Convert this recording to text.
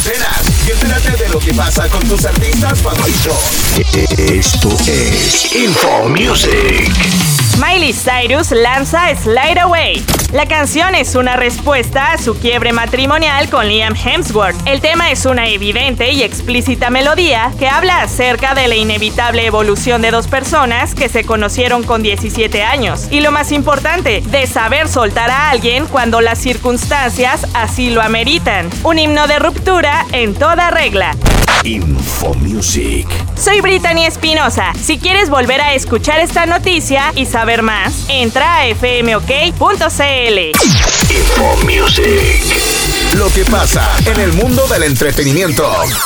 antenas y entérate de lo que pasa con tus artistas favoritos. Esto es Info Music. Miley Cyrus lanza Slide Away. La canción es una respuesta a su quiebre matrimonial con Liam Hemsworth. El tema es una evidente y explícita melodía que habla acerca de la inevitable evolución de dos personas que se conocieron con 17 años. Y lo más importante, de saber soltar a alguien cuando las circunstancias así lo ameritan. Un himno de ruptura en toda regla. Info Music. Soy Brittany Espinosa. Si quieres volver a escuchar esta noticia y saber más, entra a fmok.cl. Info Music. Lo que pasa en el mundo del entretenimiento.